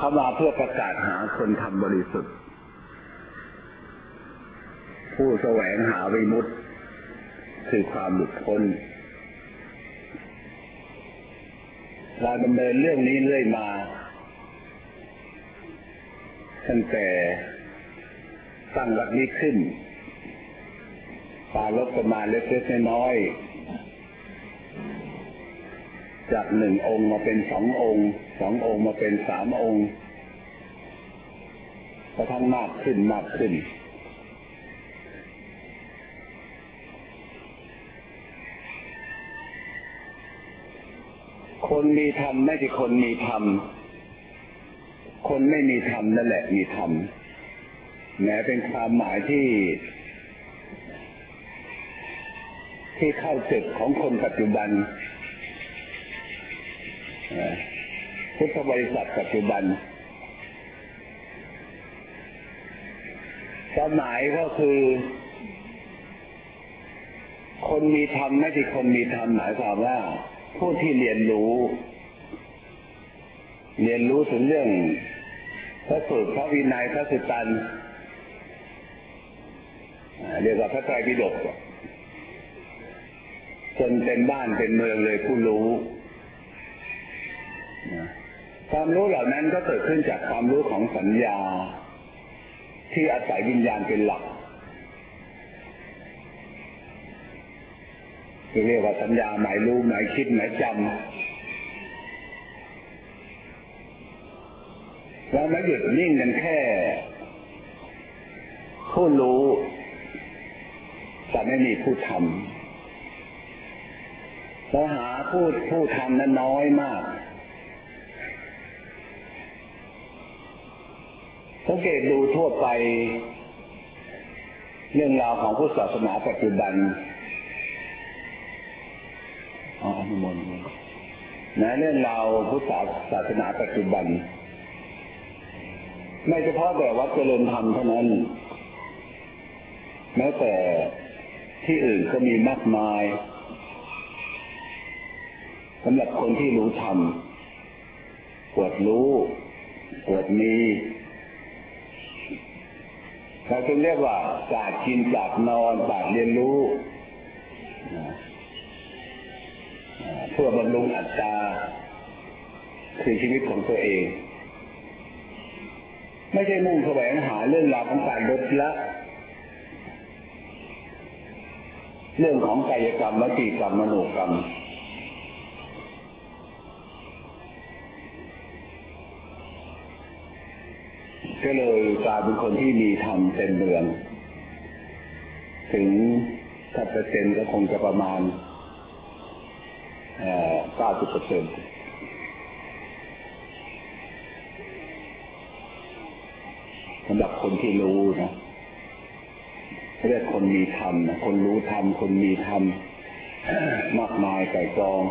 เขามาเพื่อประกาศหาคนทำบริสุทธิ์ผู้แสวงหาวิมุตติคือความหลุดพ้นเราดำเนินเรื่องนี้เรื่อยมาตั้งแต่ตั้งวัดนี้ขึ้นปาลบประมาณเล็กๆน้อยๆจาก1 องค์มาเป็น2 องค์2 องค์มาเป็น3 องค์กระทั่งมากขึ้นมากขึ้นคนมีธรรมไม่ใช่คนมีธรรมคนไม่มีธรรมนั่นแหละมีธรรมแม้เป็นความหมายที่เข้าใจของคนปัจจุบันพุทธบริษัทปัจจุบันความหมายก็คือคนมีธรรมไม่ใช่คนมีธรรมหมายความว่าผู้ที่เรียนรู้ถึงเรื่องพระสูตรพระวินัยพระสุตตันเรียกว่าพระไตรปิฎกจนเป็นบ้านเป็นเมืองเลยผู้รู้ความรู้เหล่านั้นก็เกิดขึ้นจากความรู้ของสัญญาที่อาศัยวิญญาณเป็นหลักเรียกว่าสัญญาหมายรู้หมายคิดหมายจำเราไม่หยุดนิ่งกันแค่ผู้รู้แต่ไม่มีผู้ทำเราหาผู้ทำนั้นน้อยมากสังเกตดูทั่วไปเรื่องราวของพุทธศาสนาปัจจุบันอนุโมทนาเรื่องราวพุทธศาสนาปัจจุบันไม่เฉพาะแต่วัดเจริญธรรมเท่านั้นแม้แต่ที่อื่นก็มีมากมายสำหรับคนที่รู้ธรรมปวดรู้ปวดมีเราจึงเรียกว่าศาสตร์กินศาสตร์นอนศาสตร์เรียนรู้เพื่อบำรุงอัตตาคือชีวิตของตัวเองไม่ใช่มุ่งแสวงหาเรื่องราวของการลดละเรื่องของกายกรรมวจีกรรมมโนกรรมก็เลยกลายเป็นคนที่มีธรรมเต็มเมืองถึง10%ก็คงจะประมาณ90%สำหรับคนที่รู้นะเรียกคนมีธรรมนะคนรู้ธรรมคนมีธรรมมากมายไก่กอง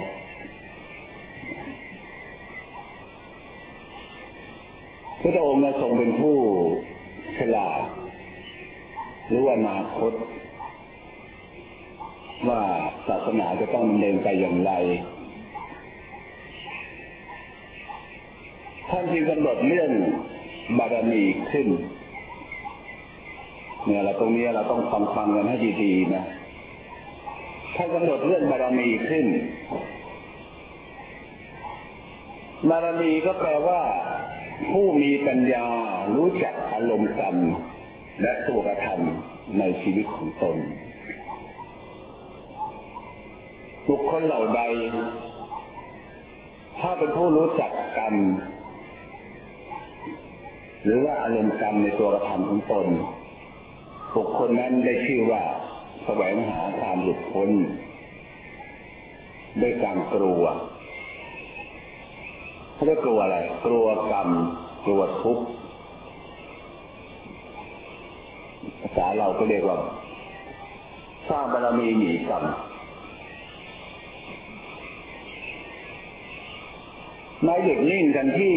พระองค์ทรงเป็นผู้ฉลาดรู้อนาคตว่าศาสนาจะต้องดำเนินไปอย่างไรท่านจึงกำหนดเรื่องบารมีขึ้นเนี่ยเราตรงนี้เราต้องฟังกันให้ดีๆนะท่านกำหนดเรื่องบารมีขึ้นบารมีก็แปลว่าผู้มีปัญญารู้จักอารมณ์กรรมและตัวกระทำในชีวิตของตนบุคคลเหล่าใดถ้าเป็นผู้รู้จักกรรมหรือว่าอารมณ์กรรมในตัวกระทำของตนบุคคลนั้นได้ชื่อว่าแสวงหาความหลุดพ้นด้วยการกลัวเขาเรียกกลัวอะไรกลัวกรรมกลัวทุกข์ภาษาเราก็เรียกว่าสร้างบารมีหนีกรรมมาหยุดนิ่งกันที่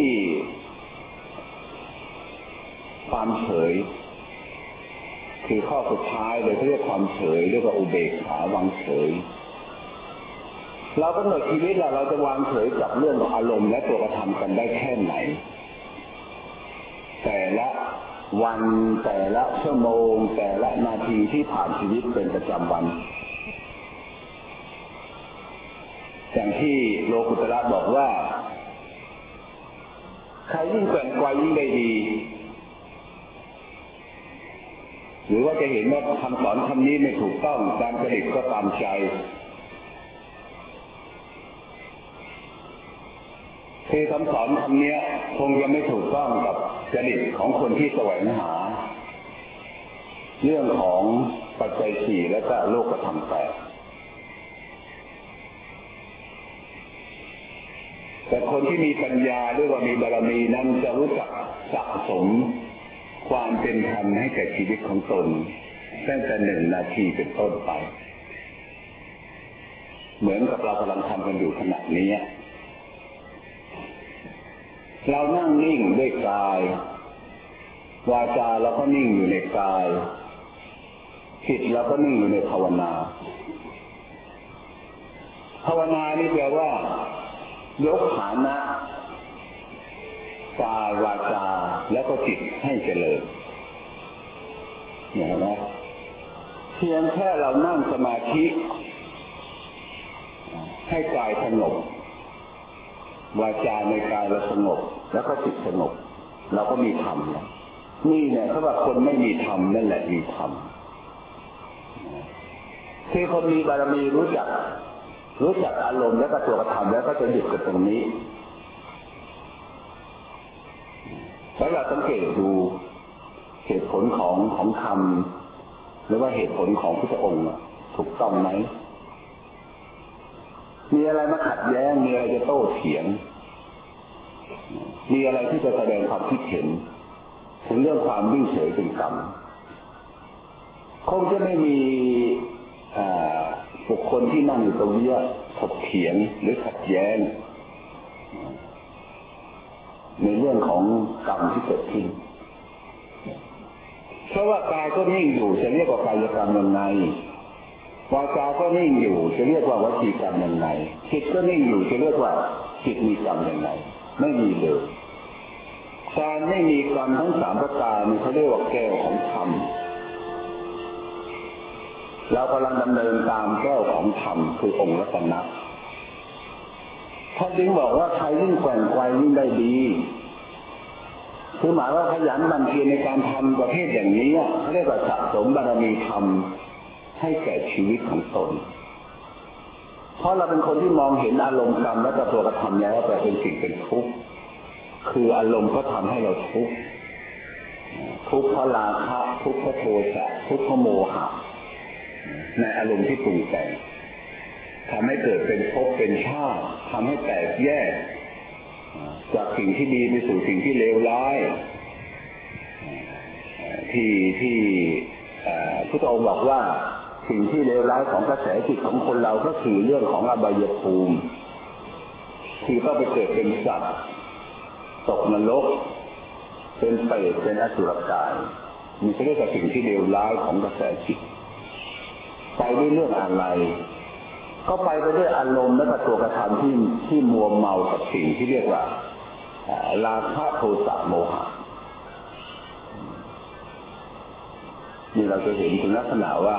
ความเฉยคือข้อสุดท้ายเลยเขาเรียกความเฉยเรียกว่าอุเบกขาวางเฉยเรากำหนดชีวิตเราจะวางเฉยกับเรื่องของอารมณ์และตัวกระทำกันได้แค่ไหนวันแต่ละชั่วโมงแต่ละนาทีที่ผ่านชีวิตเป็นประจำวันอย่างที่โลกุตระบอกว่าใครยิ่งแกว่งไกวยิ่งได้ดีหรือว่าจะเห็นว่าคำสอนคำนี้ไม่ถูกต้องตามจริตก็ตามใจคือคำสอนคำนี้คงจะไม่ถูกต้องกับจริตของคนที่แสวงหาเรื่องของปัจจัยสี่และก็โลกธรรมแปดแต่คนที่มีปัญญาหรือว่ามีบารมีนั้นจะรู้จักสะสมความเป็นธรรมให้แก่ชีวิตของตนตั้งแต่1 นาทีเป็นต้นไปเหมือนกับเรากำลังทำกันอยู่ขณะนี้เรานั่งนิ่งด้วยกายวาจาเราก็นิ่งอยู่ในกายจิตเราก็นิ่งอยู่ในภาวนาภาวนานี่แปลว่ายกฐานะกายวาจาแล้วก็จิตให้เจริญอย่างนี้เพียงแค่เรานั่งสมาธิให้กายสงบวาจาในกายเราสงบแล้วก็จิตสงบเราก็มีธรรมแล้วนี่เนี่ยถ้าว่าคนไม่มีธรรมนั่นแหละมีธรรมคือคนมีบารมีรู้จักอารมณ์แล้วก็ตัวกระทำแล้วก็จะหยุดกับตรงนี้แล้วเราสังเกตดูเหตุผลของธรรมหรือว่าเหตุผลของพระองค์ถูกต้องไหมมีอะไรมาขัดแย้งมีอะไรจะโต้เถียงมีอะไรที่จะแสดงความคิดเห็นถึงเรื่องความวิ่งเฉยเป็นกรรมคงจะไม่มีบุคคลที่นั่งอยู่ตรงนี้ถกเถียงหรือขัดแย้งในเรื่องของกรรมที่เกิดขึ้นเพราะว่ากายก็นิ่งอยู่จะเรียกว่ากายกรรมยังไงวาจาก็นิ่งอยู่จะเรียกว่าวจีกรรมยังไงจิตก็นิ่งอยู่จะเรียกว่าจิตมีกรรมยังไงไม่มีเลยการไม่มีกรรมทั้ง3 ประการนี้เขาเรียกว่าแก้วของธรรมเรากำลังดำเนินตามแก้วของธรรมคือองค์รัตนะท่านจึงบอกว่าใครยิ่งแกว่งไกวยิ่งได้ดีคือหมายว่าขยันหมั่นเพียรในการทำประเภทอย่างนี้เขาเรียกว่าสะสมบารมีธรรมให้แก่ชีวิตของตนเพราะเราเป็นคนที่มองเห็นอารมณ์กรรมและตัวกระทำแล้วแต่เป็นสิ่งเป็นทุกข์คืออารมณ์ก็ทำให้เราทุกข์ทุกข์เพราะราคะทุกข์เพราะโทสะทุกข์เพราะโมหะในอารมณ์ที่ปรุงแต่งทำให้เกิดเป็นภพเป็นชาติทำให้แตกแยกจากสิ่งที่ดีไปสู่สิ่งที่เลวร้ายที่พระองค์บอกว่าสิ่งที่เลวร้ายของกระแสจิตของคนเราก็คือเรื่องของอบายภูมิคือก็ไปเกิดเป็นสัตว์ตกนรกเป็นเปรตเป็นอสุรกายมีเรื่องกับสิ่งที่เลวร้ายของกระแสจิตไปด้วยเรื่องอะไรก็ไปด้วยอารมณ์และตัวกระทำที่มัวเมากับสิ่งที่เรียกว่าราคะโทสะโมหะนี่เราจะเห็นถึงลักษณะว่า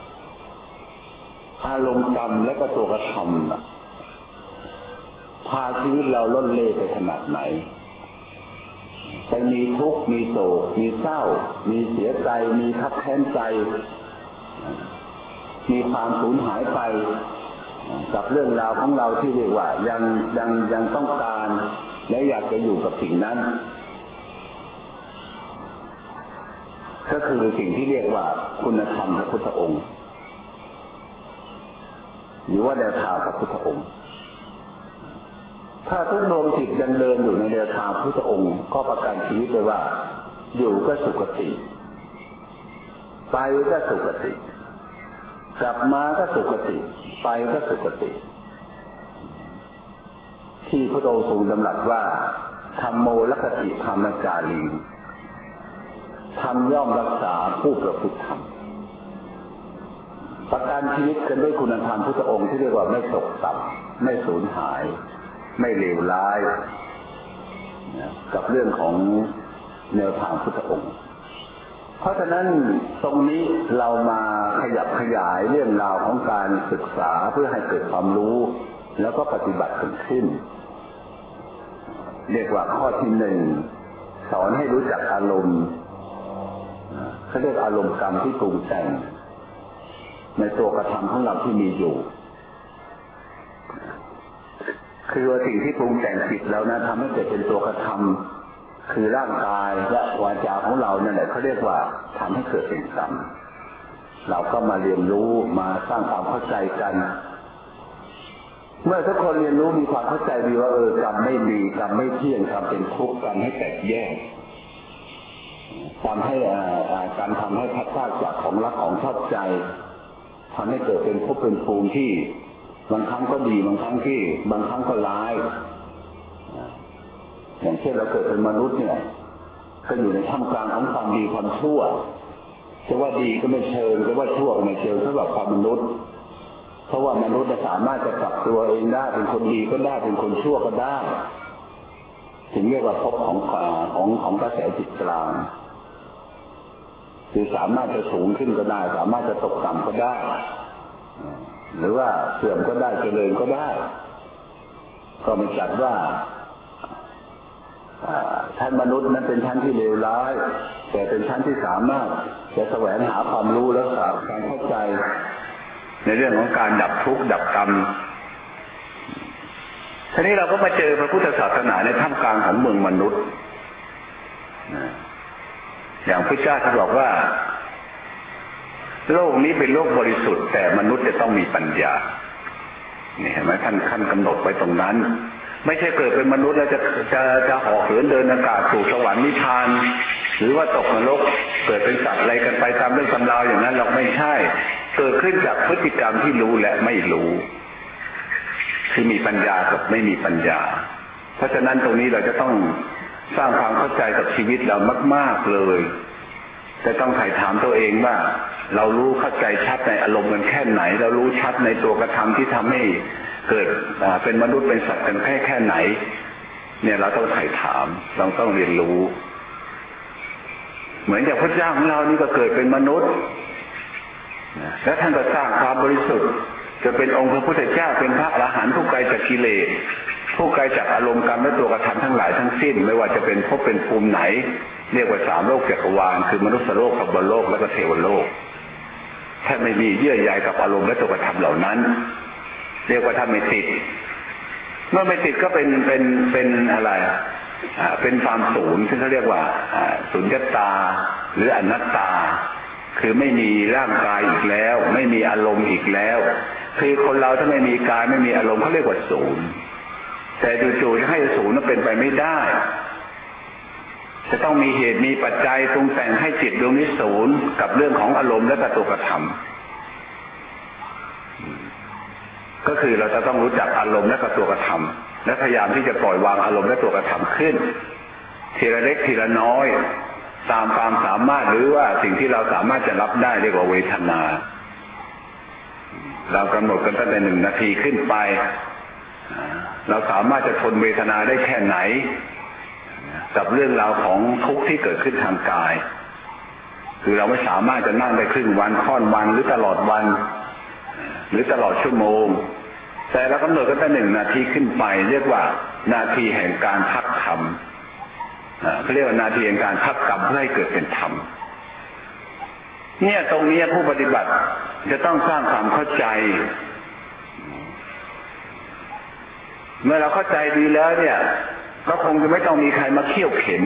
อารมณ์กรรมและก็ตัวกระทำพาชีวิตเราล่นเล่ไปขนาดไหนจะมีทุกข์มีโศกมีเศร้ามีเสียใจมีทับแค้นใจมีความสูญหายไปกับเรื่องราวของเราที่เรียกว่ายังต้องการและอยากจะอยู่กับสิ่งนั้นก็คือสิ่งที่เรียกว่าคุณธรรมพระพุทธองค์หรือว่าแนวทางพระพุทธองค์ถ้าทุกดวงจิตยังเดินอยู่ในแนวทางพระพุทธองค์ก็ประกันชีวิตเลยว่าอยู่ก็สุคติไปก็สุคติกลับมาก็สุคติไปก็สุคติที่พระองค์ทรงดำรัสว่าธัมโมลักขติธรรมจารีธรรมย่อมรักษาผู้ประพฤติธรรมประกันชีวิตกันด้วยคุณธรรมพุทธองค์ที่เรียกว่าไม่ตกต่ำไม่สูญหายไม่เลวร้ายกับเรื่องของแนวทางพุทธองค์เพราะฉะนั้นตรงนี้เรามาขยับขยายเรื่องราวของการศึกษาเพื่อให้เกิดความรู้แล้วก็ปฏิบัติขึ้นเรียกว่าข้อที่หนึ่งสอนให้รู้จักอารมณ์เขาเรียกอารมณ์กรรมที่ปรุงแต่งในตัวกระทำของเราที่มีอยู่คือว่าสิ่งที่ปรุงแต่งจิตแล้วนะทำให้เกิดเป็นตัวกระทำคือร่างกายและวาจาของเราเนี่ยแหละเขาเรียกว่าทำให้เกิดเป็นกรรมเราก็มาเรียนรู้มาสร้างความเข้าใจกันเมื่อทุกคนเรียนรู้มีความเข้าใจดีว่ากรรมไม่ดีกรรมไม่เที่ยงกรรมเป็นทุกข์กรรมให้แตกแยกการทำให้พัดพลาดจากของรักของชอบใจทำให้เกิดเป็นภพเป็นภูมิที่บางครั้งก็ดีบางครั้งก็ร้ายอย่างเช่นเราเกิดเป็นมนุษย์เนี่ยก็อยู่ในท่ามกลางของความดีความชั่วจะว่าดีก็ไม่เชิงจะว่าชั่วก็ไม่เชิงสำหรับความมนุษย์เพราะว่ามนุษย์จะสามารถจะปรับตัวเองได้เป็นคนดีก็ได้เป็นคนชั่วก็ได้ถึงเรียกว่าภพของกระแสจิตกลางคือสามารถจะสูงขึ้นก็ได้สามารถจะตกต่ำก็ได้หรือว่าเสื่อมก็ได้เจริญก็ได้ก็ไม่จัดว่าท่านมนุษย์นั้นเป็นชั้นที่เลวร้ายแต่เป็นชั้นที่สามารถจะแสวงหาความรู้และการเข้าใจในเรื่องของการดับทุกข์ดับกรรมทีนี้เราก็มาเจอพระพุทธศาสนาในท่ามกลางของเมืองมนุษย์อย่างพระเจ้าท่านบอกว่าโลกนี้เป็นโลกบริสุทธิ์แต่มนุษย์จะต้องมีปัญญานี่เห็นไหมท่านกำหนดไว้ตรงนั้นไม่ใช่เกิดเป็นมนุษย์แล้วจะห่อเหินเดินอากาศสู่สวรรค์นิพพานหรือว่าตกนรกเกิดเป็นสัตว์อะไรกันไปตามเรื่องตำราอย่างนั้นหรอกไม่ใช่เกิดขึ้นจากพฤติกรรมที่รู้และไม่รู้ที่มีปัญญากับไม่มีปัญญาเพราะฉะนั้นตรงนี้เราจะต้องสร้างความเข้าใจกับชีวิตเรามากๆเลยจะต้องไถ่ถามตัวเองว่าเรารู้เข้าใจชัดในอารมณ์กันแค่ไหนเรารู้ชัดในตัวกระทำที่ทำให้เกิดเป็นมนุษย์เป็นสัตว์กันแค่ไหนเนี่ยเราต้องไถ่ถามเราต้องเรียนรู้เหมือนอย่างพระเจ้าของเรานี่ก็เกิดเป็นมนุษย์และท่านก็สร้างความบริสุทธิ์จะเป็นองค์พระพุทธเจ้าเป็นพระอรหันต์ผู้ไกลจากกิเลสผู้ไกลจากอารมณ์กรรมและตัวกระทำทั้งหลายทั้งสิ้นไม่ว่าจะเป็นภพเป็นภูมิไหนเรียกว่าสามโลกจักรวาลคือมนุษย์โลกพรหมโลกและก็เทวโลกถ้าไม่มีเยื่อใยกับอารมณ์และตัวกระทำเหล่านั้นเรียกว่าถ้าไม่ติดเมื่อไม่ติดก็เป็นอะไรเป็นความศูนย์ซึ่งเขาเรียกว่าสุญญตาหรืออนัตตาคือไม่มีร่างกายอีกแล้วไม่มีอารมณ์อีกแล้วคือคนเราถ้าไม่มีกายไม่มีอารมณ์เขาเรียกว่าศูนย์แต่จู่ๆจะให้ศูนย์นั้นเป็นไปไม่ได้จะต้องมีเหตุมีปัจจัยปรุงแต่งให้จิตดวงนี้ศูนย์กับเรื่องของอารมณ์และตัวกระทำก็คือเราจะต้องรู้จักอารมณ์และตัวกระทำและพยายามที่จะปล่อยวางอารมณ์และตัวกระทำขึ้นทีละเล็กทีละน้อยตามความสามารถหรือว่าสิ่งที่เราสามารถจะรับได้เรียกว่าเวทนาเรากำหนดกันตั้งแต่1 นาทีขึ้นไปเราสามารถจะทนเวทนาได้แค่ไหนกับเรื่องราวของทุกข์ที่เกิดขึ้นทางกายคือเราไม่สามารถจะนั่งได้ครึ่งวันค่อนวันหรือตลอดวันหรือตลอดชั่วโมงแต่เรากำหนดกันตั้ง1 นาทีขึ้นไปเรียกว่านาทีแห่งการพักธรรมเขาเรียกว่านาทีแห่งการพักกรรมเพื่อให้เกิดเป็นธรรมเนี่ยตรงนี้ผู้ปฏิบัติจะต้องสร้างความเข้าใจเมื่อเราเข้าใจดีแล้วเนี่ยก็คงจะไม่ต้องมีใครมาเคี่ยวเข็น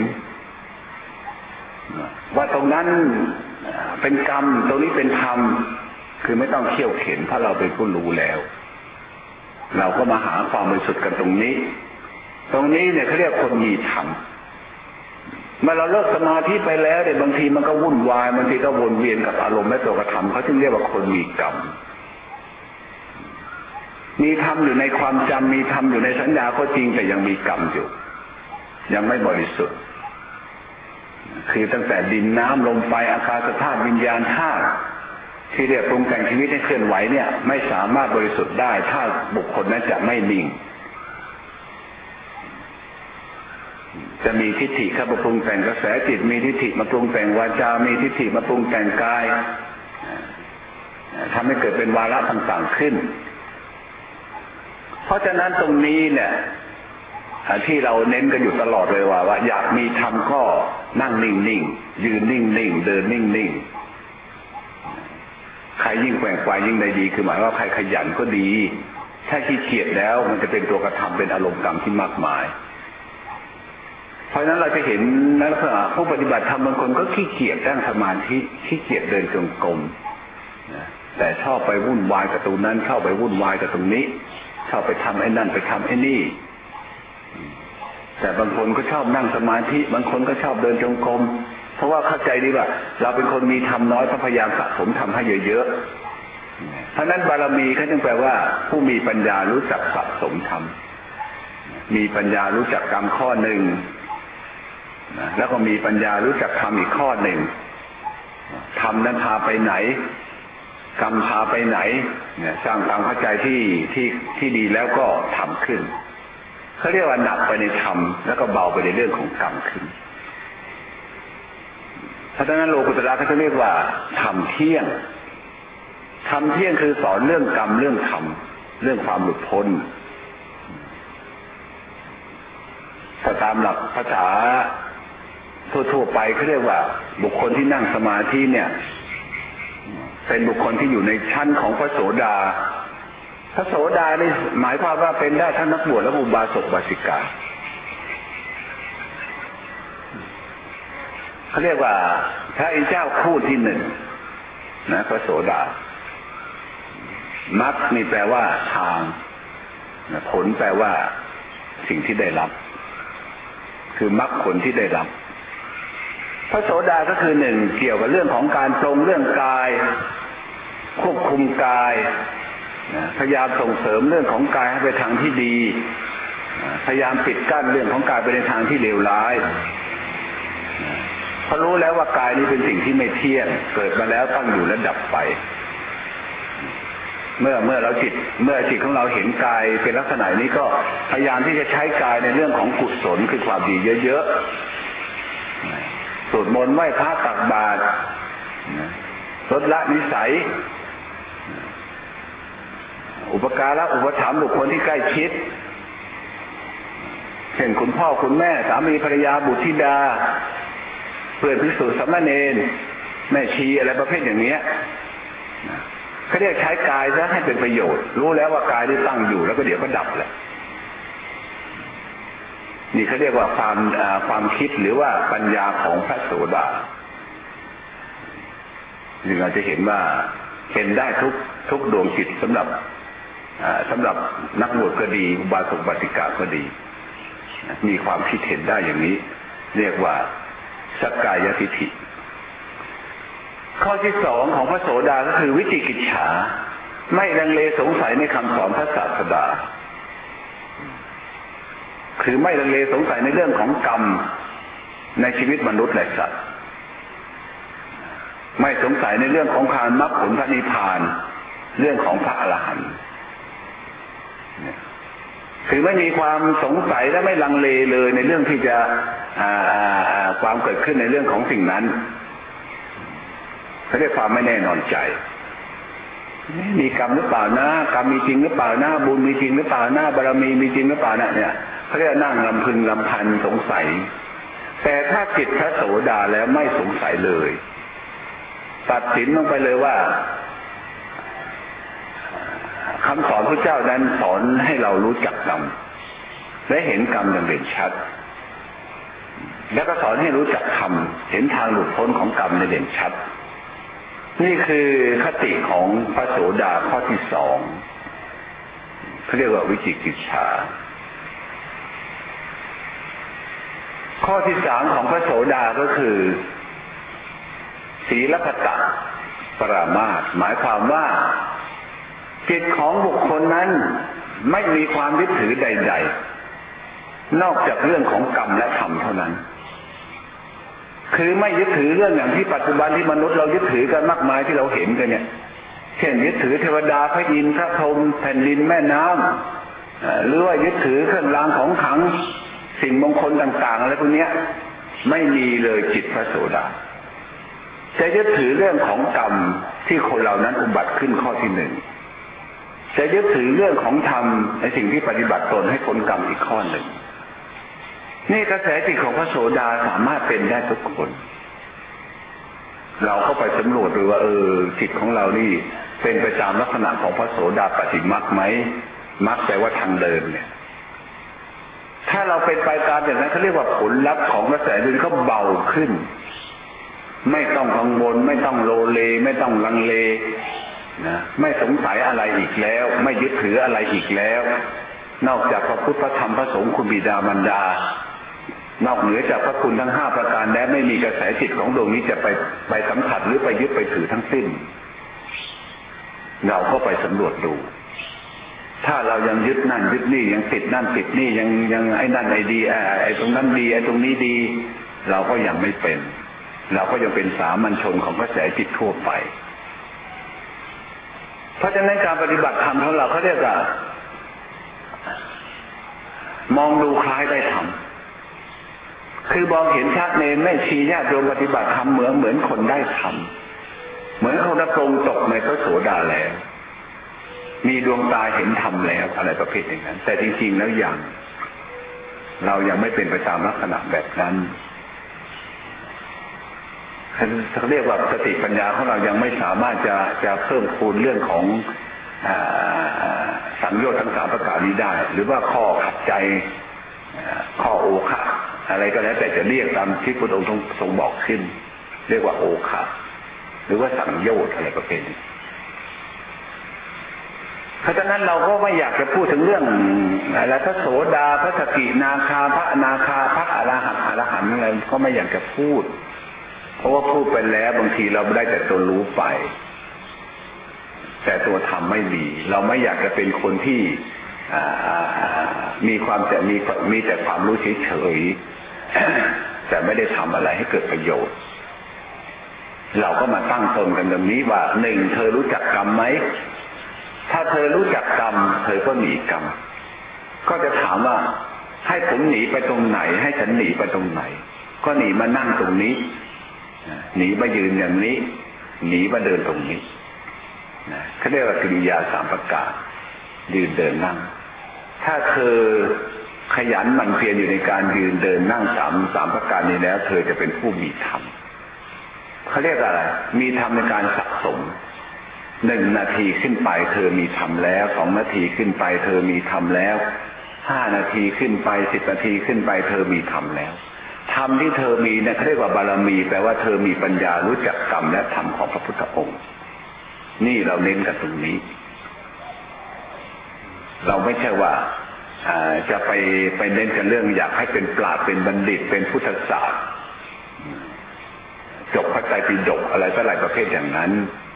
ว่าตรงนั้นเป็นกรรมตรงนี้เป็นธรรมคือไม่ต้องเคี่ยวเข็นเพราะเราเป็นผู้รู้แล้วเราก็มาหาความบริสุทธิ์กันตรงนี้เนี่ยเขาเรียกคนมีธรรมเมื่อเราเลิกสมาธิไปแล้วเนี่ยบางทีมันก็วุ่นวายบางทีก็วนเวียนกับอารมณ์และตัวกระทำเขาจึงเรียกว่าคนมีกรรมมีธรรมอยู่ในความจำมีธรรมอยู่ในสัญญาก็จริงแต่ยังมีกรรมอยู่ยังไม่บริสุทธิ์คือตั้งแต่ดินน้ำลมไฟอากาศธาตุวิญญาณธาตุที่เรียกปรุงแต่งชีวิตให้เคลื่อนไหวเนี่ยไม่สามารถบริสุทธิ์ได้ถ้าบุคคลนั้นจะไม่นิ่งจะมีทิฏฐิเข้ามาปรุงแต่งกระแสจิตมีทิฏฐิมาปรุงแต่งวาจามีทิฏฐิมาปรุงแต่งกายทำให้เกิดเป็นวาระต่างๆขึ้นเพราะฉะนั้นตรงนี้เนี่ยที่เราเน้นกันอยู่ตลอดเลยว่าอยากมีธรรมก็นั่งนิ่งๆยืนนิ่งๆเดินนิ่งๆใครยิ่งแกว่งไกวยิ่งได้ดีคือหมายว่าใครขยันก็ดีถ้าขี้เกียจแล้วมันจะเป็นตัวกระทำเป็นอารมณ์กรรมที่มากมายเพราะฉะนั้นเราจะเห็นนักผู้ปฏิบัติธรรมบางคนก็ขี้เกียจนั่งสมาธิขี้เกียจเดินจงกรมแต่ชอบไปวุ่นวายกับตรงนั้นชอบไปวุ่นวายกับตรงนี้ชอบไปทำไอ้นั่นไปทำไอ้นี่แต่บางคนก็ชอบนั่งสมาธิบางคนก็ชอบเดินจงกรมเพราะว่าเข้าใจดีว่าเราเป็นคนมีธรรมน้อยพยายามสะสมทำให้เยอะๆเพราะนั้นบารมีเขาจึงแปลว่าผู้มีปัญญารู้จักสะสมธรรมมีปัญญารู้จักกรรมข้อหนึ่งแล้วก็มีปัญญารู้จักธรรมอีกข้อหนึ่งธรรมนั้นพาไปไหนกรรมพาไปไหนเนี่ยสร้างความเข้าใจที่ดีแล้วก็ทำขึ้นเขาเรียกว่าหนักไปในธรรมแล้วก็เบาไปในเรื่องของกรรมขึ้นเพราะฉะนั้นโลกุตระเขาจะเรียกว่าธรรมเที่ยงธรรมเที่ยงคือสอนเรื่องกรรมเรื่องธรรมเรื่องความหลุดพ้นถ้าตามหลักภาษาทั่วๆไปเขาเรียกว่าบุคคลที่นั่งสมาธิเนี่ยเป็นบุคคลที่อยู่ในชั้นของพระโสดาพระโสดานี่หมายความว่าเป็นได้ทั้งนักบวชและอุบาสกอุบาสิกาเขาเรียกว่าพระอินทร์เจ้าคู่ที่หนึ่งนะพระโสดามรรคนี่แปลว่าทางผลแปลว่าสิ่งที่ได้รับคือมรรคผลที่ได้รับพระโสดาก็คือหนึ่งเกี่ยวกับเรื่องของการปรงเรื่องกายควบคุมกายพยายามส่งเสริมเรื่องของกายให้ไปทางที่ดีพยายามปิดกั้นเรื่องของกายไปในทางที่เลวร้ายเพราะรู้แล้วว่ากายนี้เป็นสิ่งที่ไม่เที่ยงเกิดมาแล้วตั้งอยู่และดับไปเมื่อจิตของเราเห็นกายเป็นลักษณะนี้ก็พยายามที่จะใช้กายในเรื่องของกุศลคือความดีเยอะๆสวดมนต์ไหว้พระตักบาตรลดละนิสัยอุปการะอุปถัมภ์บุคคลที่ใกล้ชิดเช่นคุณพ่อคุณแม่สามีภรรยาบุตรธิดาเพื่อนภิกษุสามเณรแม่ชีอะไรประเภทอย่างนี้เขาเรียกใช้กายซะให้เป็นประโยชน์รู้แล้วว่ากายที่ตั้งอยู่แล้วก็เดี๋ยวก็ดับแหละนี่เขาเรียกว่าความคิดหรือว่าปัญญาของพระโสดาจึงเราจะเห็นว่าเป็นได้ทุกดวงจิตสำหรับนักบวชก็ดีอุบาสกอุบาสิกาก็ดีมีความคิดเห็นได้อย่างนี้เรียกว่าสักกายทิฏฐิข้อที่สองของพระโสดาก็คือวิจิกิจฉาไม่ลังเลสงสัยในคำสอนพระศาสดาคือไม่ลังเลสงสัยในเรื่องของกรรมในชีวิตมนุษย์และสัตว์ไม่สงสัยในเรื่องของการมรรคผลพระนิพพานเรื่องของพระอรหันต์คือไม่มีความสงสัยและไม่ลังเลเลยในเรื่องที่จะความเกิดขึ้นในเรื่องของสิ่งนั้นเขาเรียกความไม่แน่นอนใจมีกรรมหรือเปล่านะกรรมมีจริงหรือเปล่านะบุญมีจริงหรือเปล่านะบารมีมีจริงหรือเปล่านะเนี่ยเขาเรียกนั่งลำพึงลำพันสงสัยแต่ถ้าจิตพระโสดาแล้วไม่สงสัยเลยตัดสินลงไปเลยว่าคำสอนพระเจ้านั้นสอนให้เรารู้จักกรรมและเห็นกรรมอย่างเด่นชัดแล้วก็สอนให้รู้จักธรรมเห็นทางหลุดพ้นของกรรมในเด่นชัดนี่คือคติของพระโสดาข้อที่สองเขาเรียกว่าวิจิกิจฉาข้อที่สามของพระโสดาก็คือศีลพัตตปรามาสหมายความว่าจิตของบุคคลนั้นไม่มีความยึดถือใดๆนอกจากเรื่องของกรรมและธรรมเท่านั้นคือไม่ยึดถือเรื่องอย่างที่ปัจจุบันที่มนุษย์เรายึดถือกันมากมายที่เราเห็นกันเนี่ยเช่นยึดถือเทวดาพระอินทร์พระพรหมแผ่นดินแม่น้ำหรือว่ายึดถือเครื่องรางของขลังสิ่งมงคลต่างๆอะไรพวกนี้ไม่มีเลยจิตพระโสดาจะยึดถือเรื่องของกรรมที่คนเหล่านั้นอุบัติขึ้นข้อที่หนึ่งจะยึดถือเรื่องของธรรมในสิ่งที่ปฏิบัติตนให้พ้นกรรมอีกข้อหนึ่งนี่กระแสจิตของพระโสดาสามารถเป็นได้ทุกคนเราเข้าไปสำรวจดูว่าจิตของเรานี่เป็นไปตามลักษณะของพระโสดาปฏิมรรคไหมมรรคแปลว่าทางเดินเนี่ยถ้าเราเป็นไปตามอย่างนั้นเขาเรียกว่าผลลัพธ์ของกระแสดึงเขาเบาขึ้นไม่ต้องกังวลไม่ต้องโลเลไม่ต้องลังเลนะไม่สงสัยอะไรอีกแล้วไม่ยึดถืออะไรอีกแล้วนอกจากพระพุทธพระธรรมพระสงฆ์คุณบิดามารดานอกเหนือจากพระคุณทั้ง5ประการแล้วไม่มีกระแสจิตของดวงนี้จะไปสัมผัสหรือไปยึดไปถือทั้งสิ้นเราก็ไปสำรวจดูถ้าเรายังยึดนั่นยึดนี่ยังติดนั่นติดนี่ยังไอ้นั่นไอ้ดีไอ้ตรงนั้นดีไอ้ตรงนี้ดีเราก็ยังไม่เป็นเราก็ยังเป็นสามัญชนของกระแสจิตทั่วไปเพราะฉะนั้นการปฏิบัติธรรมของเราเขาเรียกว่ามองดูคล้ายได้ทำคือมองเห็นชัดเจนไม่ชี้ญาติโยมปฏิบัติธรรมเหมือนคนได้ทำเหมือนเขาตรงตกในพระโสดาแล้วมีดวงตาเห็นธรรมแล้วอะไรประเภทอย่างนั้นแต่จริงๆแล้วเรายังไม่เป็นไปตามลักษณะแบบนั้นเขาเรียกว่าสติปัญญาของเรายังไม่สามารถจะเพิ่มพูนเรื่องของสังโยชน์ทั้ง3ประการนี้ได้หรือว่าข้อขัดใจข้อโอคะอะไรก็แล้วแต่จะเรียกตามที่พระองค์ทรงบอกขึ้นเรียกว่าโอคะหรือว่าสังโยชน์อะไรประเภทนี้เพราะฉะนั้นเราก็ไม่อยากจะพูดถึงเรื่องอะไรพระโสดาพระสกินาคาพระอนาคาพระอรหันต์อะไรก็ไม่อยากจะพูดเพราะว่าพูดไปแล้วบางทีเราได้แต่ตัวรู้ไปแต่ตัวธรรมไม่มีเราไม่อยากจะเป็นคนที่มีความแต่มีแต่ความรู้เฉยๆแต่ไม่ได้ทำอะไรให้เกิดประโยชน์เราก็มาตั้งตนกันตรงนี้ว่า1เธอรู้จักกรรมไหมถ้าเธอรู้จักกรรมเธอก็หนีกรรมก็จะถามว่าให้ผมหนีไปตรงไหนให้ฉันหนีไปตรงไหนก็หนีมานั่งตรงนี้หนีมายืนอย่างนี้หนีมาเดินตรงนี้เขาเรียกว่ากิริยา3ประการยืนเดินนั่งถ้าเธอขยันหมั่นเพียรอยู่ในการยืนเดินนั่ง3ประการนี้แล้วเธอจะเป็นผู้มีธรรมเขาเรียกอะไรมีธรรมในการสะสม1 นาทีขึ้นไปเธอมีธรรมแล้ว2 นาทีขึ้นไปเธอมีธรรมแล้ว5 นาทีขึ้นไป10 นาทีขึ้นไปเธอมีธรรมแล้วธรรมที่เธอมีเนี่ยเรียกว่าบารมีแปลว่าเธอมีปัญญารู้จักกรรมและธรรมของพระพุทธองค์นี่เราเน้นกันตรงนี้เราไม่ใช่ว่าจะไปเน้นกันเรื่องอยากให้เป็นปราชญ์เป็นบัณฑิตเป็นพุทธศาสตร์จบพระไตรปิฎกอะไรต่ออะไรประเภทอย่างนั้น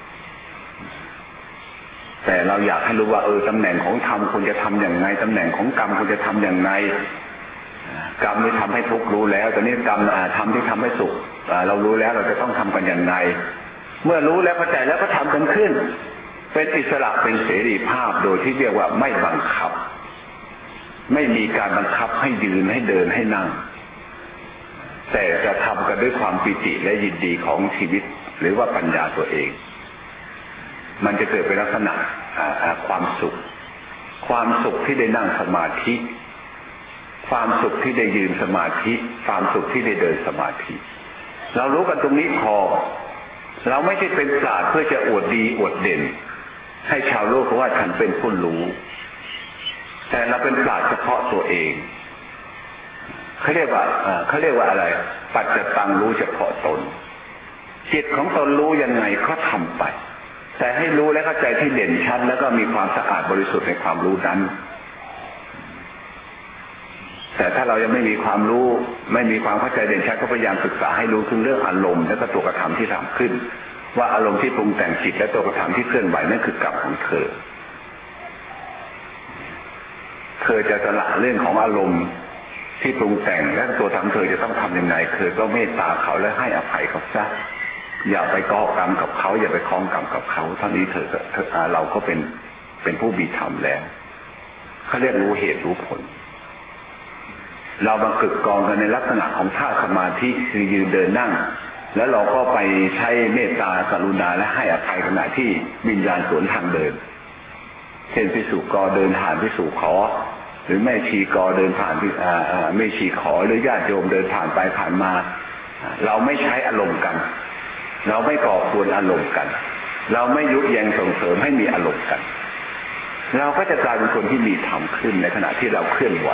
แต่เราอยากให้รู้ว่าตำแหน่งของธรรมควรจะทำอย่างไรตำแหน่งของกรรมควรจะทำอย่างไรกรรมที่ทำให้ทุกข์รู้แล้วตอนนี้กรรมทำที่ทำให้สุขเรารู้แล้วเราจะต้องทำกันอย่างไรเมื่อรู้แล้วเข้าใจแล้วก็ทำกันขึ้นเป็นอิสระเป็นเสรีภาพโดยที่เรียกว่าไม่บังคับไม่มีการบังคับให้ยืนให้เดินให้นั่งแต่จะทำกันด้วยความปิติและยินดีของชีวิตหรือว่าปัญญาตัวเองมันจะเกิดเป็นลักษณะความสุขที่ได้นั่งสมาธิความสุขที่ได้ยืนสมาธิความสุขที่ได้เดินสมาธิเรารู้กันตรงนี้พอเราไม่ใช่เป็นปราชญ์เพื่อจะอวดดีอวดเด่นให้ชาวโลกว่าฉันเป็นผู้รู้แต่เราเป็นปราชญ์เฉพาะตัวเองเขาเรียกว่าอะไรปัจจตังรู้เฉพาะตนจิตของตนรู้ยังไงก็ทำไปแต่ให้รู้และเข้าใจที่เด่นชัดแล้วก็มีความสะอาดบริสุทธิ์ในความรู้นั้นแต่ถ้าเรายังไม่มีความรู้ไม่มีความเข้าใจเด่นชัดก็พยายามศึกษาให้รู้ถึงเรื่องอารมณ์และก็ตัวกระทำที่ทำขึ้นว่าอารมณ์ที่ปรุงแต่งจิตและตัวกระทำที่เคลื่อนไหวนั่นคือกรรมของเธอจะสละเรื่องของอารมณ์ที่ปรุงแต่งและตัวทำเธอจะต้องทำยังไงก็เมตตาเขาและให้อภัยเขาซะอย่าไปก่อกรรมกับเขาอย่าไปคล้องกรรมกับเขาเท่านี้เราก็เป็นผู้มีธรรมแล้วเขาเรียกรู้เหตุรู้ผลเรามากึกกองกันในลักษณะของท่าสมาธิคือยืนเดินนั่งแล้วเราก็ไปใช้เมตตากรุณาและให้อภัยขณะที่วิญญาณสวนทางเดินเช่นภิกษุกอเดินผ่านภิกษุขอหรือแม่ชีกอเดินผ่านแม่ชีขอหรือญาติโยมเดินผ่านไปผ่านมาเราไม่ใช้อารมณ์กันเราไม่ก่อกวนอารมณ์กันเราไม่ยุแยงส่งเสริมให้มีอารมณ์กันเราก็จะกลายเป็นคนที่มีธรรมขึ้นในขณะที่เราเคลื่อนไหว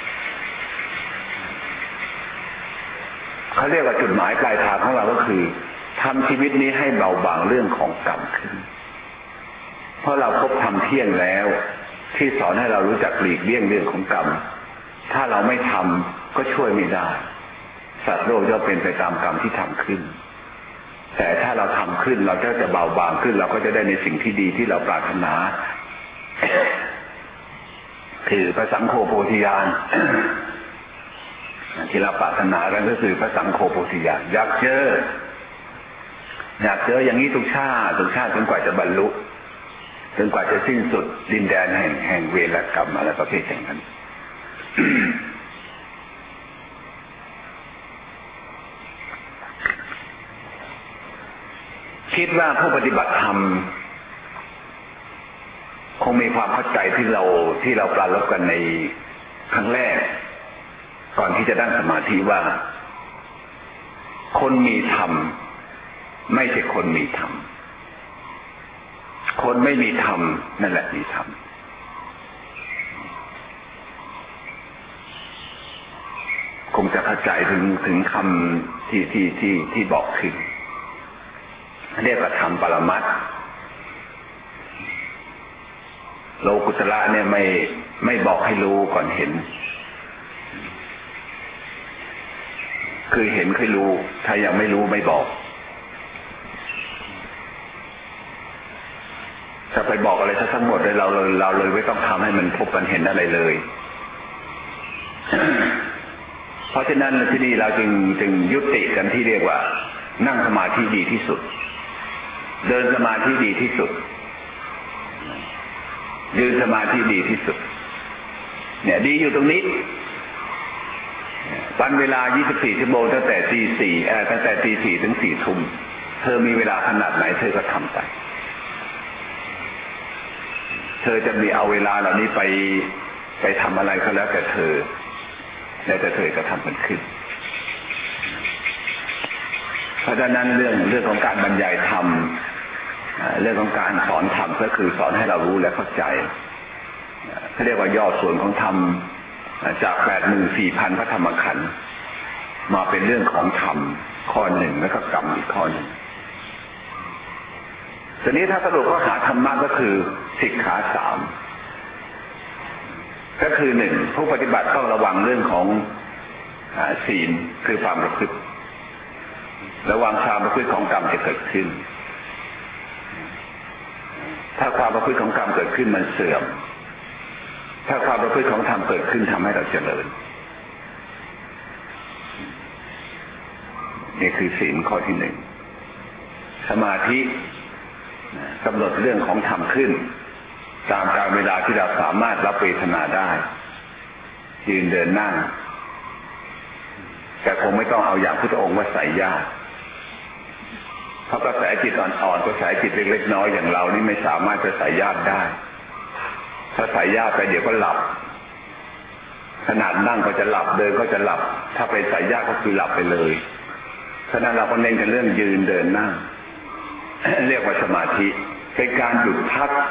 เขาเรียกว่าจุดหมายปลายทางของเราก็คือทำชีวิตนี้ให้เบาบางเรื่องของกรรมขึ้นเพราะเราพบธรรมเที่ยงแล้วที่สอนให้เรารู้จักหลีกเลี่ยงเรื่องของกรรมถ้าเราไม่ทำก็ช่วยไม่ได้สัตว์โลกย่อมเป็นไปตามกรรมที่ทำขึ้นแต่ถ้าเราทำขึ้นเราจะเบาบางขึ้นเราก็จะได้ในสิ่งที่ดีที่เราปรารถนาคือพระสังโฆโพธิญาณที่เราปรารถนากันก็คือพระสังโฆโพธิญาณอยากเจออย่างนี้ทุกชาติจนกว่าจะบรรลุจนกว่าจะสิ้นสุดดินแดนแห่งเวรกรรมอะไรประเภทอย่างนั้น คิดว่าผู้ปฏิบัติธรรมคงมีความเข้าใจที่เราปรารภกันในครั้งแรกก่อนที่จะนั่งสมาธิว่าคนมีธรรมไม่ใช่คนมีธรรมคนไม่มีธรรมนั่นแหละมีธรรมคงจะเข้าใจถึงคำที่บอกขึ้นเรียกว่าธรรมปรมัตถ์โลกุตระเนี่ยไม่บอกให้รู้ก่อนเห็นคือเห็นคือรู้ถ้ายังไม่รู้ไม่บอกถ้าไปบอกอะไรทั้งหมดเลยเราเลยไม่ต้องทำให้มันพบกันเห็นอะไรเลย เพราะฉะนั้นที่นี่เราจึงยุติกันที่เรียกว่านั่งสมาธิดีที่สุดเดินสมาธิดีที่สุดยืนสมาธิดีที่สุดเนี่ยดีอยู่ตรงนี้วันเวลา24ชั่วโมงตั้งแต่ตี 4ถึง 4 ทุ่มเธอมีเวลาขนาดไหนเธอก็ทำไปเธอจะมีเอาเวลาเหล่านี้ไปทำอะไรก็แล้วแต่เธอจะทำมันขึ้นเพราะฉะนั้นเรื่องของการบรรยายธรรมเรื่องของการสอนธรรมก็คือสอนให้เรารู้และเข้าใจเขาเรียกว่าย่อส่วนของธรรมจาก 84,000 พระธรรมขันธ์มาเป็นเรื่องของธรรมข้อหนึ่งแล้วก็กรรมอีกข้อหนึ่งทีนี้ถ้าสรุปว่าหาธรรมะก็คือสิกขา 3ก็คือ 1. ผู้ปฏิบัติต้องระวังเรื่องของศีลคือความประพฤติระวังความประพฤติของกรรมจะเกิดขึ้นถ้าความประพฤติของกรรมเกิดขึ้นมันเสื่อมถ้าความประพฤติของธรรมเกิดขึ้นทำให้เราเจริญนี่คือศีลข้อที่ 1สมาธิกำหนดเรื่องของธรรมขึ้นตามกาลเวลาที่เราสามารถรับเวทนาได้ยืนเดินนั่งแต่คงไม่ต้องเอาอย่างพุทธองค์ว่าใส่ยากเพราะกระแสจิตอ่อนๆกระแสจิตเล็กๆน้อยอย่างเรานี่ไม่สามารถจะใส่ยากได้ถ้าใส่ยากไปเดี๋ยวก็หลับขนาดนั่งก็จะหลับเดินก็จะหลับถ้าไปใส่ยากก็คือหลับไปเลยฉะนั้นเราก็เน้นกันเรื่องยืนเดินนั่ง เรียกว่าสมาธิเป็นการหยุดพัก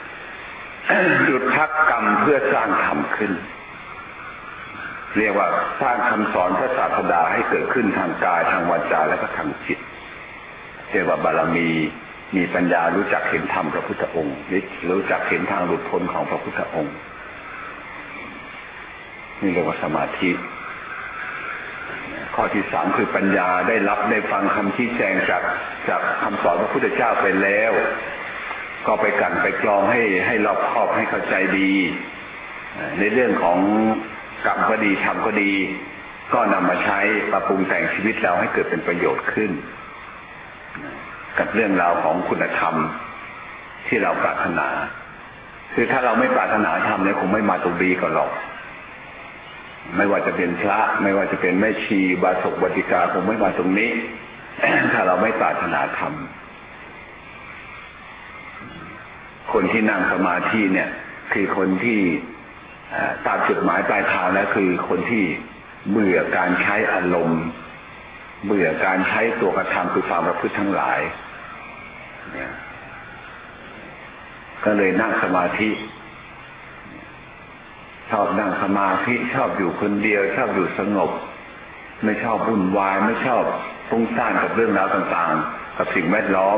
กรรมเพื่อสร้างธรรมขึ้นเรียกว่าสร้างคำสอนพระศาสดาให้เกิดขึ้นทางกายทางวาจาและก็ทางจิตเรียกว่าบารมีปัญญารู้จักเห็นธรรมพระพุทธองค์รู้จักเห็นทางหลุดพ้นของพระพุทธองค์นี่เรียกว่าสมาธิข้อที่ 3คือปัญญาได้ฟังคำชี้แจงจากคำสอนพระพุทธเจ้าไปแล้วก็ไปกลั่นไปกรองให้รอบคอบให้เข้าใจดีในเรื่องของกรรมก็ดีธรรมก็ดีก็นำมาใช้ปรับปรุงแต่งชีวิตเราให้เกิดเป็นประโยชน์ขึ้นกับเรื่องราวของคุณธรรมที่เราปรารถนาคือถ้าเราไม่ปรารถนาธรรมเนี่ยคงไม่มาตรงนี้ก็หรอกไม่ว่าจะเป็นพระไม่ว่าจะเป็นแม่ชีบาศกบาติกาคงไม่มาตรงนี้ ถ้าเราไม่ปรารถนาธรรมคนที่นั่งสมาธิเนี่ยคือคนที่ตามจุดหมายปลายทางแล้วคือคนที่เบื่อการใช้อารมณ์เบื่อการใช้ตัวกระทำคือความประพฤติทั้งหลายเนี่ยก็เลยนั่งสมาธิชอบนั่งสมาธิชอบอยู่คนเดียวชอบอยู่สงบไม่ชอบวุ่นวายไม่ชอบฟุ้งซ่านกับเรื่องราวต่างๆกับสิ่งแวดล้อม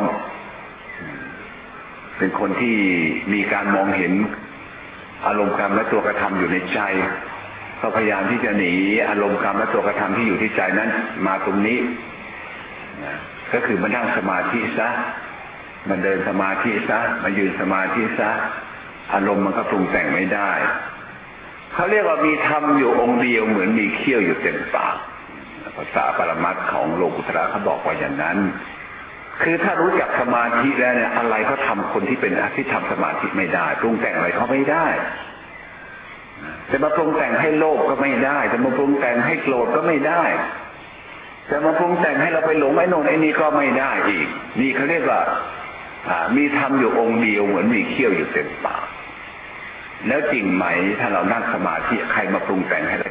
เป็นคนที่มีการมองเห็นอารมณ์กรรมและตัวกระทำอยู่ในใจก็พยายามที่จะหนีอารมณ์กรรมและตัวกระทำที่อยู่ที่ใจนั้นมาตรงนี้ก็คือมานั่งสมาธิซะมาเดินสมาธิซะมายืนสมาธิซะอารมณ์มันก็ปรุงแต่งไม่ได้เขาเรียกว่ามีธรรมอยู่องค์เดียวเหมือนมีเขี้ยวอยู่เต็มปากภาษาปรมัตถ์ของโลกุตระเขาบอกว่าอย่างนั้นคือถ้ารู้จักสมาธิแล้วเนี่ยอะไรก็ทำคนที่เป็นที่ทำสมาธิไม่ได้ปรุงแต่งอะไรเขาไม่ได้จะมาปรุงแต่งให้โลภก็ไม่ได้จะมาปรุงแต่งให้โกรธก็ไม่ได้จะมาปรุงแต่งให้เราไปหลงไอ้โน่นไอ้นี่ก็ไม่ได้อีกนี่เขาเรียกว่ามีธรรมอยู่องค์เดียวเหมือนมีเขี้ยวอยู่เต็มปากแล้วจริงไหมถ้าเรานั่งสมาธิใครมาปรุงแต่งให้เรา